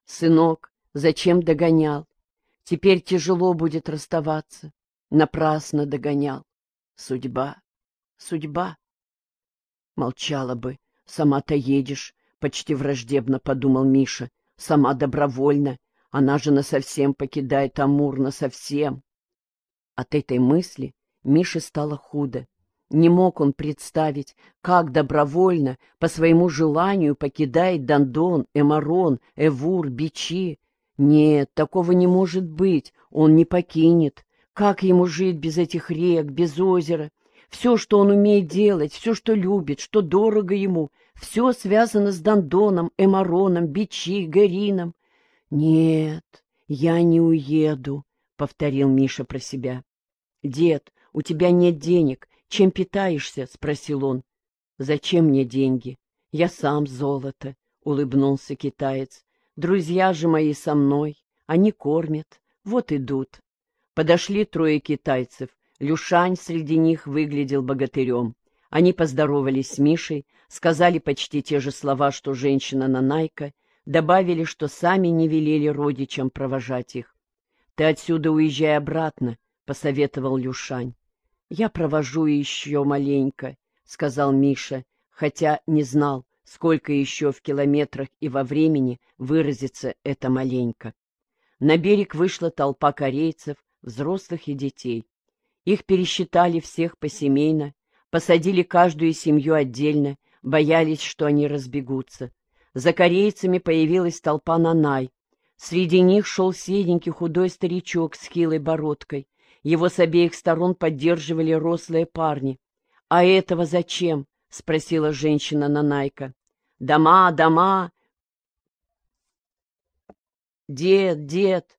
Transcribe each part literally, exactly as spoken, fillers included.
Сынок, зачем догонял? Теперь тяжело будет расставаться. Напрасно догонял. Судьба, судьба. Молчала бы. Сама-то едешь, почти враждебно подумал Миша. Сама добровольно. Она же насовсем покидает Амур, насовсем. От этой мысли Мише стало худо. Не мог он представить, как добровольно, по своему желанию покидает Дондон, Эмарон, Эвур, Бичи. Нет, такого не может быть, он не покинет. Как ему жить без этих рек, без озера? Все, что он умеет делать, все, что любит, что дорого ему, все связано с Дондоном, Эмароном, Бичи, Герином. «Нет, я не уеду», — повторил Миша про себя. «Дед, у тебя нет денег. Чем питаешься?» — спросил он. «Зачем мне деньги? Я сам золото», — улыбнулся китаец. «Друзья же мои со мной. Они кормят. Вот идут». Подошли трое китайцев. Люшань среди них выглядел богатырем. Они поздоровались с Мишей, сказали почти те же слова, что женщина-нанайка, добавили, что сами не велели родичам провожать их. «Ты отсюда уезжай обратно», — посоветовал Люшань. «Я провожу еще маленько», — сказал Миша, хотя не знал, сколько еще в километрах и во времени выразится это маленько. На берег вышла толпа корейцев, взрослых и детей. Их пересчитали всех посемейно, посадили каждую семью отдельно, боялись, что они разбегутся. За корейцами появилась толпа нанай. Среди них шел седенький худой старичок с хилой бородкой. Его с обеих сторон поддерживали рослые парни. «А этого зачем?» — спросила женщина-нанайка. «Дома, дома!» «Дед, дед!»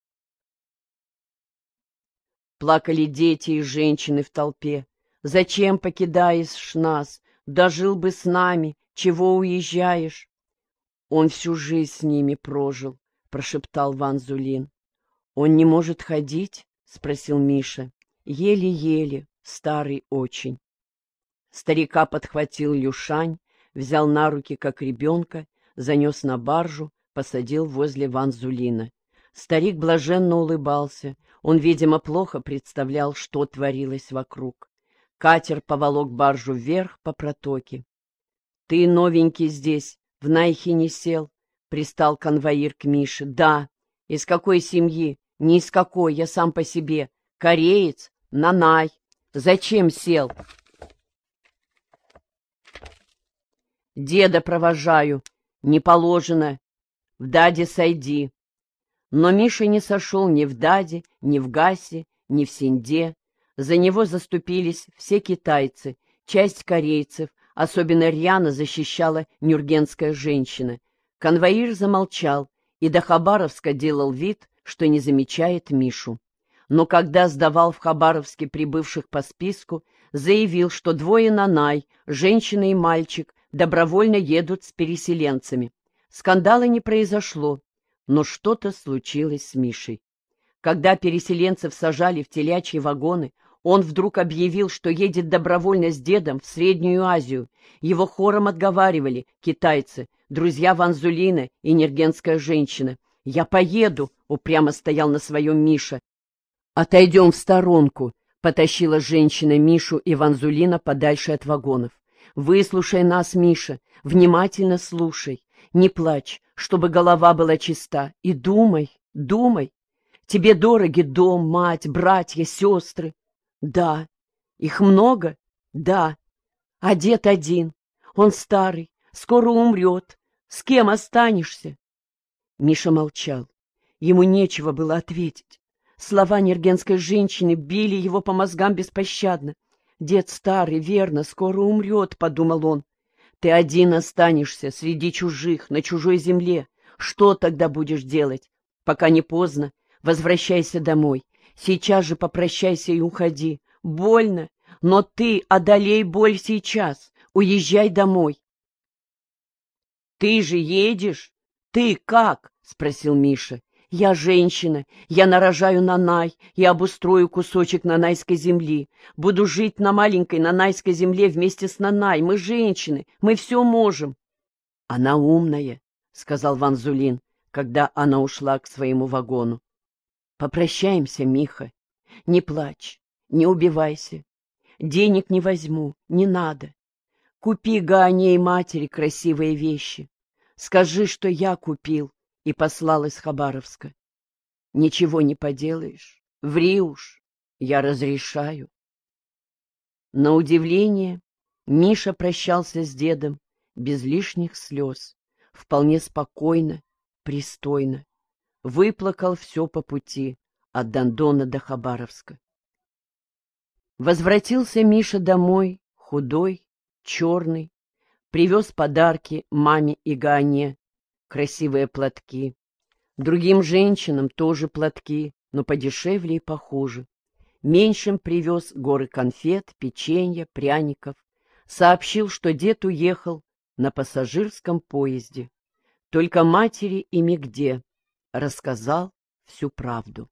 Плакали дети и женщины в толпе. «Зачем покидаешь нас? Дожил бы с нами. Чего уезжаешь?» «Он всю жизнь с ними прожил», — прошептал Ван Зулин. «Он не может ходить?» — спросил Миша. «Еле-еле, старый очень». Старика подхватил Люшань, взял на руки, как ребенка, занес на баржу, посадил возле Ван Зулина. Старик блаженно улыбался. Он, видимо, плохо представлял, что творилось вокруг. Катер поволок баржу вверх по протоке. — Ты новенький здесь, в Найхе не сел? — пристал конвоир к Мише. — Да. — Из какой семьи? — Ни из какой, я сам по себе. — Кореец? — Нанай. — Зачем сел? — Деда провожаю. — Не положено. В Даде сойди. Но Миша не сошел ни в Даде, ни в Гасе, ни в Синде. За него заступились все китайцы, часть корейцев, особенно рьяно защищала нюргенская женщина. Конвоир замолчал и до Хабаровска делал вид, что не замечает Мишу. Но когда сдавал в Хабаровске прибывших по списку, заявил, что двое нанай, женщина и мальчик, добровольно едут с переселенцами. Скандала не произошло. Но что-то случилось с Мишей. Когда переселенцев сажали в телячьи вагоны, он вдруг объявил, что едет добровольно с дедом в Среднюю Азию. Его хором отговаривали китайцы, друзья Ван Зулина и нергенская женщина. «Я поеду», — упрямо стоял на своем Миша. «Отойдем в сторонку», — потащила женщина Мишу и Ван Зулина подальше от вагонов. «Выслушай нас, Миша, внимательно слушай. Не плачь, чтобы голова была чиста. И думай, думай. Тебе дороги дом, мать, братья, сестры. Да. Их много? Да. А дед один. Он старый, скоро умрет. С кем останешься?» Миша молчал. Ему нечего было ответить. Слова нергенской женщины били его по мозгам беспощадно. «Дед старый, верно, скоро умрет», — подумал он. «Ты один останешься среди чужих, на чужой земле. Что тогда будешь делать? Пока не поздно, возвращайся домой. Сейчас же попрощайся и уходи. Больно, но ты одолей боль сейчас. Уезжай домой». «Ты же едешь? Ты как?» — спросил Миша. «Я женщина, я нарожаю нанай и обустрою кусочек нанайской земли. Буду жить на маленькой нанайской земле вместе с нанай. Мы женщины, мы все можем». «Она умная», — сказал Ван Зулин. когда она ушла к своему вагону. Попрощаемся, Миха. Не плачь, не убивайся. Денег не возьму, не надо. Купи Гаане и матери красивые вещи. Скажи, что я купил и послал из Хабаровска. Ничего не поделаешь, ври уж, я разрешаю. На удивление, Миша прощался с дедом без лишних слез, вполне спокойно, пристойно. Выплакал все по пути от Дондона до Хабаровска. Возвратился Миша домой, худой, черный, привез подарки маме и Гаане, красивые платки. Другим женщинам тоже платки, но подешевле и похуже. Меньшим привез горы конфет, печенья, пряников. Сообщил, что дед уехал на пассажирском поезде. Только матери и Мигде рассказал всю правду.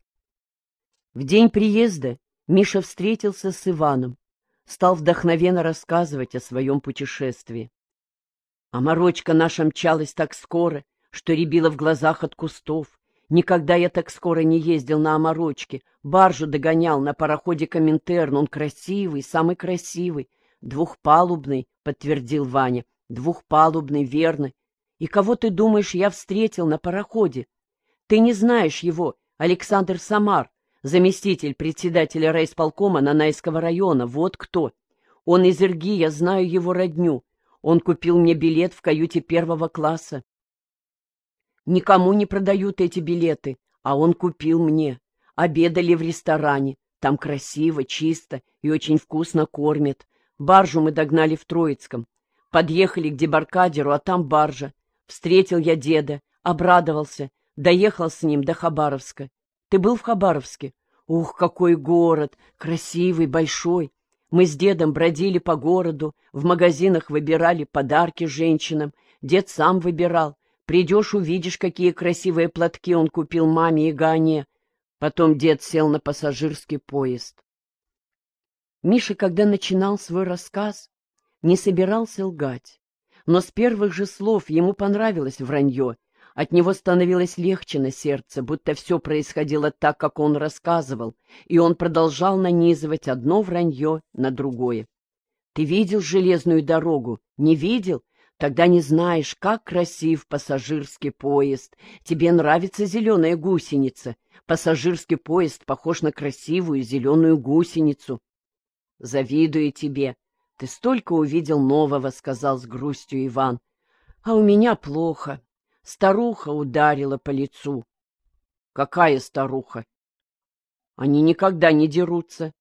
В день приезда Миша встретился с Иваном, стал вдохновенно рассказывать о своем путешествии. А морочка наша мчалась так скоро, что рябило в глазах от кустов. Никогда я так скоро не ездил на оморочке. Баржу догонял на пароходе Коминтерн. Он красивый, самый красивый. Двухпалубный, подтвердил Ваня. Двухпалубный, верно. И кого ты думаешь, я встретил на пароходе? Ты не знаешь его, Александр Самар, заместитель председателя райисполкома Нанайского района. Вот кто. Он из Ирги, я знаю его родню. Он купил мне билет в каюте первого класса. Никому не продают эти билеты, а он купил мне. Обедали в ресторане. Там красиво, чисто и очень вкусно кормят. Баржу мы догнали в Троицком. Подъехали к дебаркадеру, а там баржа. Встретил я деда, обрадовался. Доехал с ним до Хабаровска. Ты был в Хабаровске? Ух, какой город! Красивый, большой. Мы с дедом бродили по городу, в магазинах выбирали подарки женщинам. Дед сам выбирал. Придешь, увидишь, какие красивые платки он купил маме и Гаане. Потом дед сел на пассажирский поезд. Миша, когда начинал свой рассказ, не собирался лгать. Но с первых же слов ему понравилось вранье. От него становилось легче на сердце, будто все происходило так, как он рассказывал, и он продолжал нанизывать одно вранье на другое. «Ты видел железную дорогу? Не видел? Тогда не знаешь, как красив пассажирский поезд. Тебе нравится зеленая гусеница. Пассажирский поезд похож на красивую зеленую гусеницу. Завидую тебе. Ты столько увидел нового, — сказал с грустью Иван. А у меня плохо. Старуха ударила по лицу. Какая старуха? Они никогда не дерутся.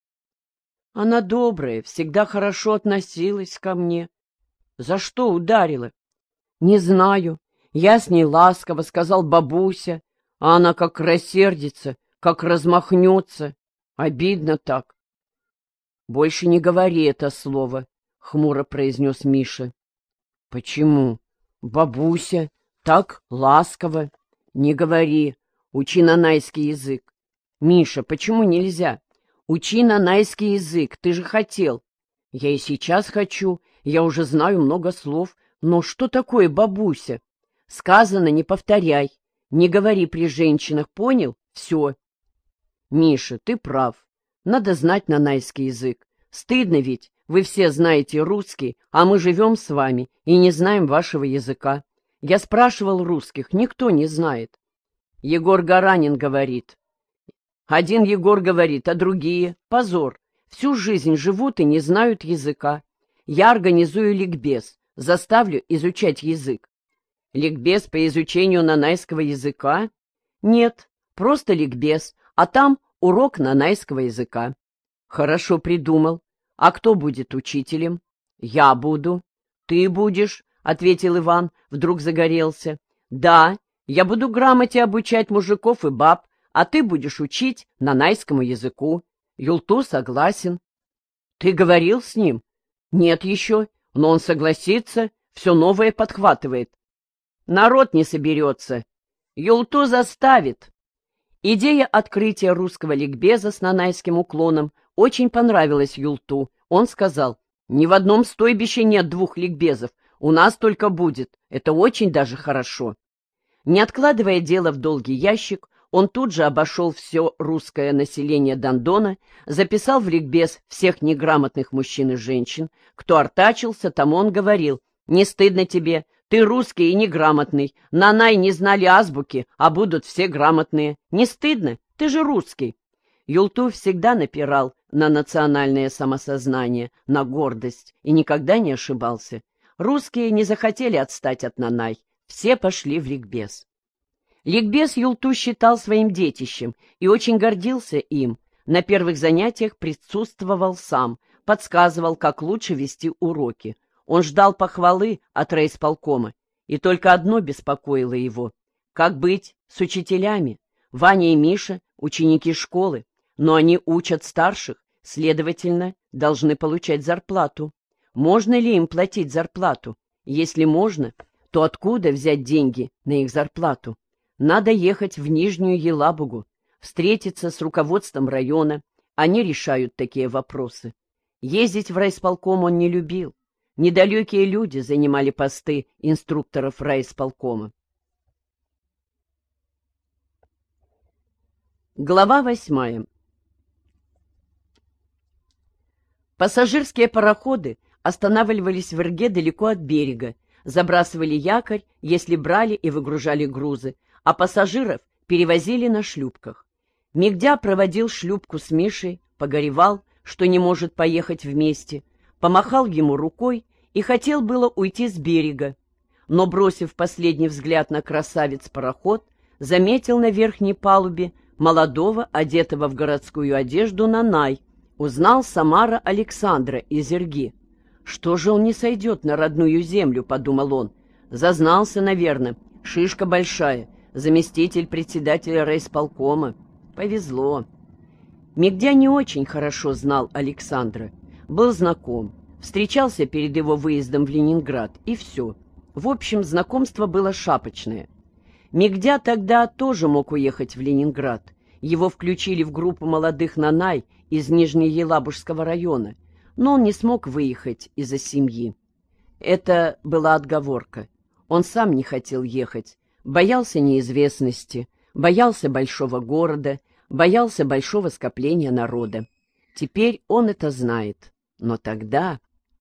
Она добрая, всегда хорошо относилась ко мне. За что ударила? Не знаю. Я с ней ласково, — сказал бабуся, а она как рассердится, как размахнется. Обидно так. Больше не говори это слово, — хмуро произнес Миша. Почему? Бабуся, так ласково. Не говори, учи нанайский язык. Миша, почему нельзя? Учи нанайский язык, ты же хотел. Я и сейчас хочу. Я уже знаю много слов, но что такое бабуся? Сказано, не повторяй, не говори при женщинах, понял? Все. Миша, ты прав. Надо знать нанайский язык. Стыдно ведь, вы все знаете русский, а мы живем с вами и не знаем вашего языка. Я спрашивал русских, никто не знает. Егор Гаранин говорит. Один Егор говорит, а другие — позор. Всю жизнь живут и не знают языка. Я организую ликбез, заставлю изучать язык. Ликбез по изучению нанайского языка? Нет, просто ликбез, а там урок нанайского языка. Хорошо придумал. А кто будет учителем? Я буду. Ты будешь, — ответил Иван, вдруг загорелся. Да, я буду грамоте обучать мужиков и баб, а ты будешь учить нанайскому языку. Юлту согласен. Ты говорил с ним? Нет еще, но он согласится, все новое подхватывает. Народ не соберется. Юлту заставит. Идея открытия русского ликбеза с нанайским уклоном очень понравилась Юлту. Он сказал, ни в одном стойбище нет двух ликбезов, у нас только будет, это очень даже хорошо. Не откладывая дело в долгий ящик, он тут же обошел все русское население Дондона, записал в ликбез всех неграмотных мужчин и женщин. Кто артачился, тому он говорил: «Не стыдно тебе? Ты русский и неграмотный. Нанай не знали азбуки, а будут все грамотные. Не стыдно? Ты же русский». Юлту всегда напирал на национальное самосознание, на гордость, и никогда не ошибался. Русские не захотели отстать от Нанай, все пошли в ликбез. Ликбез Юлту считал своим детищем и очень гордился им. На первых занятиях присутствовал сам, подсказывал, как лучше вести уроки. Он ждал похвалы от райисполкома, и только одно беспокоило его: как быть с учителями? Ваня и Миша — ученики школы, но они учат старших, следовательно, должны получать зарплату. Можно ли им платить зарплату? Если можно, то откуда взять деньги на их зарплату? Надо ехать в Нижнюю Елабугу, встретиться с руководством района. Они решают такие вопросы. Ездить в райисполком он не любил. Недалекие люди занимали посты инструкторов райисполкома. Глава восьмая. Пассажирские пароходы останавливались в Ирге далеко от берега, забрасывали якорь, если брали и выгружали грузы, а пассажиров перевозили на шлюпках. Мигдя проводил шлюпку с Мишей, погоревал, что не может поехать вместе, помахал ему рукой и хотел было уйти с берега, но, бросив последний взгляд на красавец-пароход, заметил на верхней палубе молодого, одетого в городскую одежду, Нанай, узнал Самара Александра из Ирги. «Что же он не сойдет на родную землю?» — подумал он. «Зазнался, наверное, шишка большая, заместитель председателя райисполкома. Повезло». Мигдя не очень хорошо знал Александра, был знаком, встречался перед его выездом в Ленинград, и все. В общем, знакомство было шапочное. Мигдя тогда тоже мог уехать в Ленинград. Его включили в группу молодых Нанай из Нижнеелабужского района, но он не смог выехать из-за семьи. Это была отговорка. Он сам не хотел ехать, боялся неизвестности, боялся большого города, боялся большого скопления народа. Теперь он это знает, но тогда...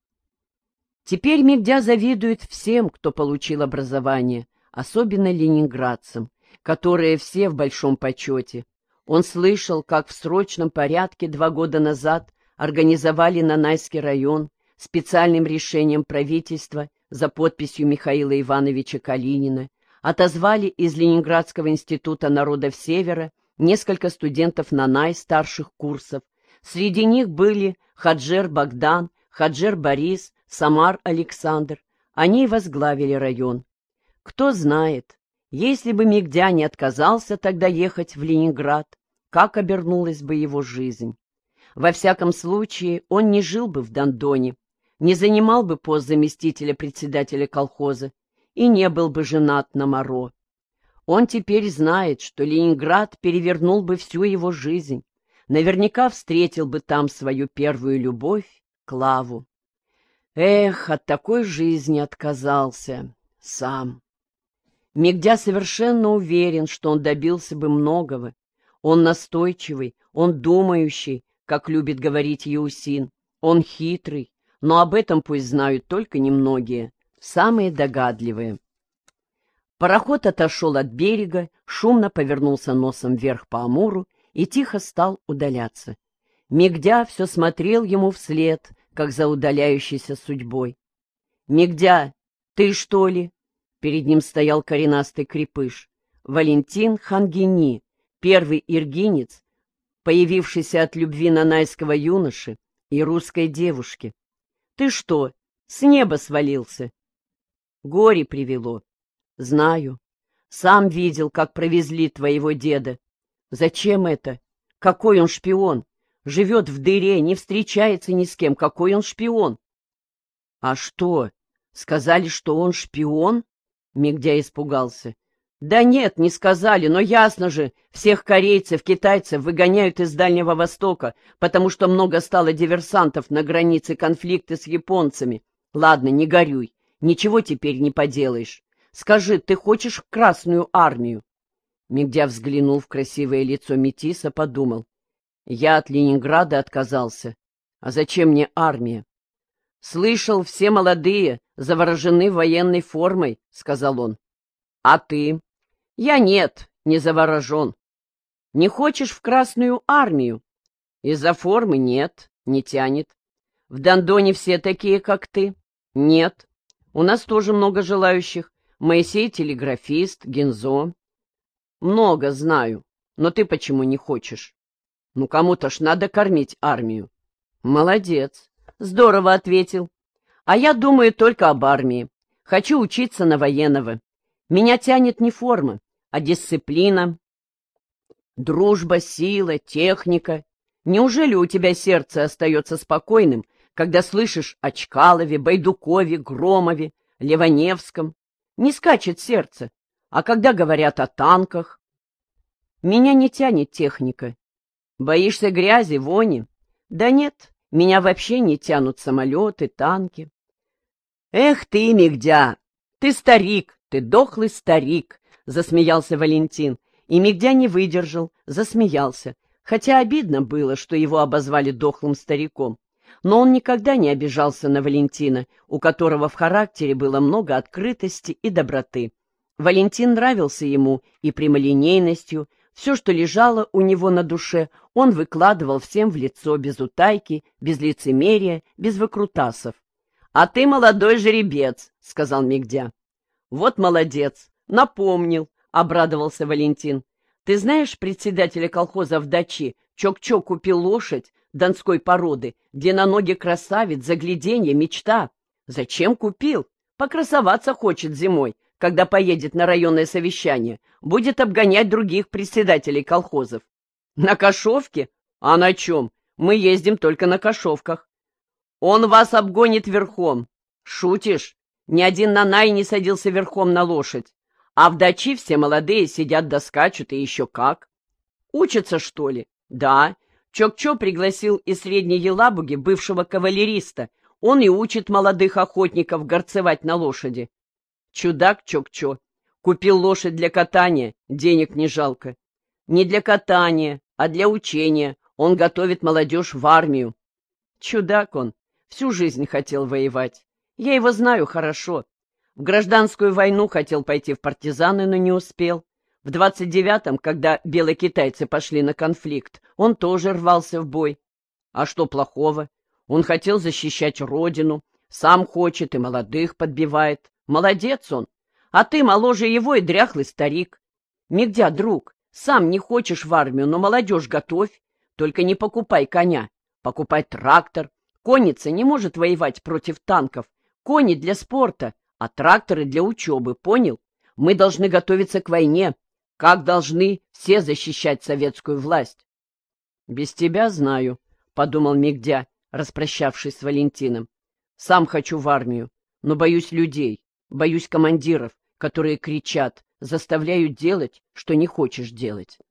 Теперь Мигдя завидует всем, кто получил образование, особенно ленинградцам, которые все в большом почете. Он слышал, как в срочном порядке два года назад организовали Нанайский район специальным решением правительства за подписью Михаила Ивановича Калинина, отозвали из Ленинградского института народов Севера несколько студентов Нанай старших курсов. Среди них были Хаджер Богдан, Хаджер Борис, Самар Александр. Они возглавили район. Кто знает, если бы Мигдя не отказался тогда ехать в Ленинград, как обернулась бы его жизнь. Во всяком случае, он не жил бы в Дондоне, не занимал бы пост заместителя председателя колхоза и не был бы женат на Моро. Он теперь знает, что Ленинград перевернул бы всю его жизнь, наверняка встретил бы там свою первую любовь, Клаву. Эх, от такой жизни отказался сам. Мигдя совершенно уверен, что он добился бы многого. Он настойчивый, он думающий, как любит говорить Еусин. Он хитрый, но об этом пусть знают только немногие, самые догадливые. Пароход отошел от берега, шумно повернулся носом вверх по Амуру и тихо стал удаляться. Мигдя все смотрел ему вслед, как за удаляющейся судьбой. «Мигдя, ты что ли?» Перед ним стоял коренастый крепыш. Валентин Хангини, первый иргинец, появившийся от любви нанайского юноши и русской девушки. «Ты что, с неба свалился?» «Горе привело». «Знаю. Сам видел, как провезли твоего деда. Зачем это? Какой он шпион? Живет в дыре, не встречается ни с кем. Какой он шпион?» «А что, сказали, что он шпион?» Мигдя испугался. «Да нет, не сказали, но ясно же, всех корейцев, китайцев выгоняют из Дальнего Востока, потому что много стало диверсантов на границе конфликта с японцами. Ладно, не горюй, ничего теперь не поделаешь. Скажи, ты хочешь в Красную армию? Мигдя взглянул в красивое лицо метиса, подумал. Я от Ленинграда отказался. А зачем мне армия? Слышал, все молодые заворожены военной формой, сказал он. А ты? Я нет, не заворожен. Не хочешь в Красную армию? Из-за формы нет, не тянет. В Дондоне все такие, как ты? Нет. У нас тоже много желающих. Моисей телеграфист, Гензо. Много знаю, но ты почему не хочешь? Ну, кому-то ж надо кормить армию. Молодец. Здорово ответил. А я думаю только об армии. Хочу учиться на военного. Меня тянет не форма, а дисциплина, дружба, сила, техника. Неужели у тебя сердце остается спокойным, когда слышишь о Чкалове, Байдукове, Громове, Ливаневском? Не скачет сердце. А когда говорят о танках? Меня не тянет техника. Боишься грязи, вони? Да нет, меня вообще не тянут самолеты, танки. Эх ты, Мигдя, ты старик, ты дохлый старик, засмеялся Валентин. И Мигдя не выдержал, засмеялся, хотя обидно было, что его обозвали дохлым стариком. Но он никогда не обижался на Валентина, у которого в характере было много открытости и доброты. Валентин нравился ему и прямолинейностью. Все, что лежало у него на душе, он выкладывал всем в лицо без утайки, без лицемерия, без выкрутасов. — А ты молодой жеребец, — сказал Мигдя. — Вот молодец, напомнил, — обрадовался Валентин. — Ты знаешь председателя колхоза в Дачи? Чок-Чок купил лошадь донской породы, длинноногий красавец, загляденье, мечта. Зачем купил? Покрасоваться хочет зимой, когда поедет на районное совещание, будет обгонять других председателей колхозов. На кошовке? А на чем? Мы ездим только на кошовках. Он вас обгонит верхом. Шутишь? Ни один нанай не садился верхом на лошадь. А в Дачи все молодые сидят да скачут, и еще как. Учатся, что ли? Да. Чок-Чо пригласил из Средней Елабуги бывшего кавалериста. Он и учит молодых охотников горцевать на лошади. Чудак Чок-Чо. Купил лошадь для катания, денег не жалко. Не для катания, а для учения. Он готовит молодежь в армию. Чудак он. Всю жизнь хотел воевать. Я его знаю хорошо. В гражданскую войну хотел пойти в партизаны, но не успел. В двадцать девятом, когда белокитайцы пошли на конфликт, он тоже рвался в бой. А что плохого? Он хотел защищать родину, сам хочет и молодых подбивает. Молодец он. А ты моложе его и дряхлый старик. Мигдя, друг, сам не хочешь в армию, но молодежь готовь. Только не покупай коня, покупай трактор. Конница не может воевать против танков. Кони для спорта, а тракторы для учебы, понял? Мы должны готовиться к войне, как должны все защищать советскую власть. — Без тебя знаю, — подумал Мигдя, распрощавшись с Валентином. — Сам хочу в армию, но боюсь людей, боюсь командиров, которые кричат, заставляют делать, что не хочешь делать.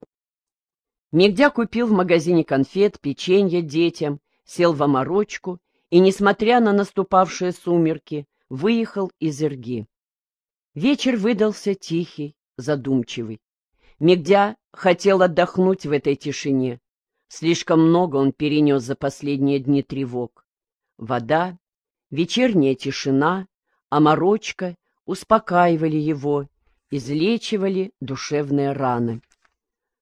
Мигдя купил в магазине конфет, печенье детям, сел в оморочку и, несмотря на наступавшие сумерки, выехал из Ирги. Вечер выдался тихий, задумчивый. Мигдя хотел отдохнуть в этой тишине. Слишком много он перенес за последние дни тревог. Вода, вечерняя тишина, оморочка успокаивали его, излечивали душевные раны.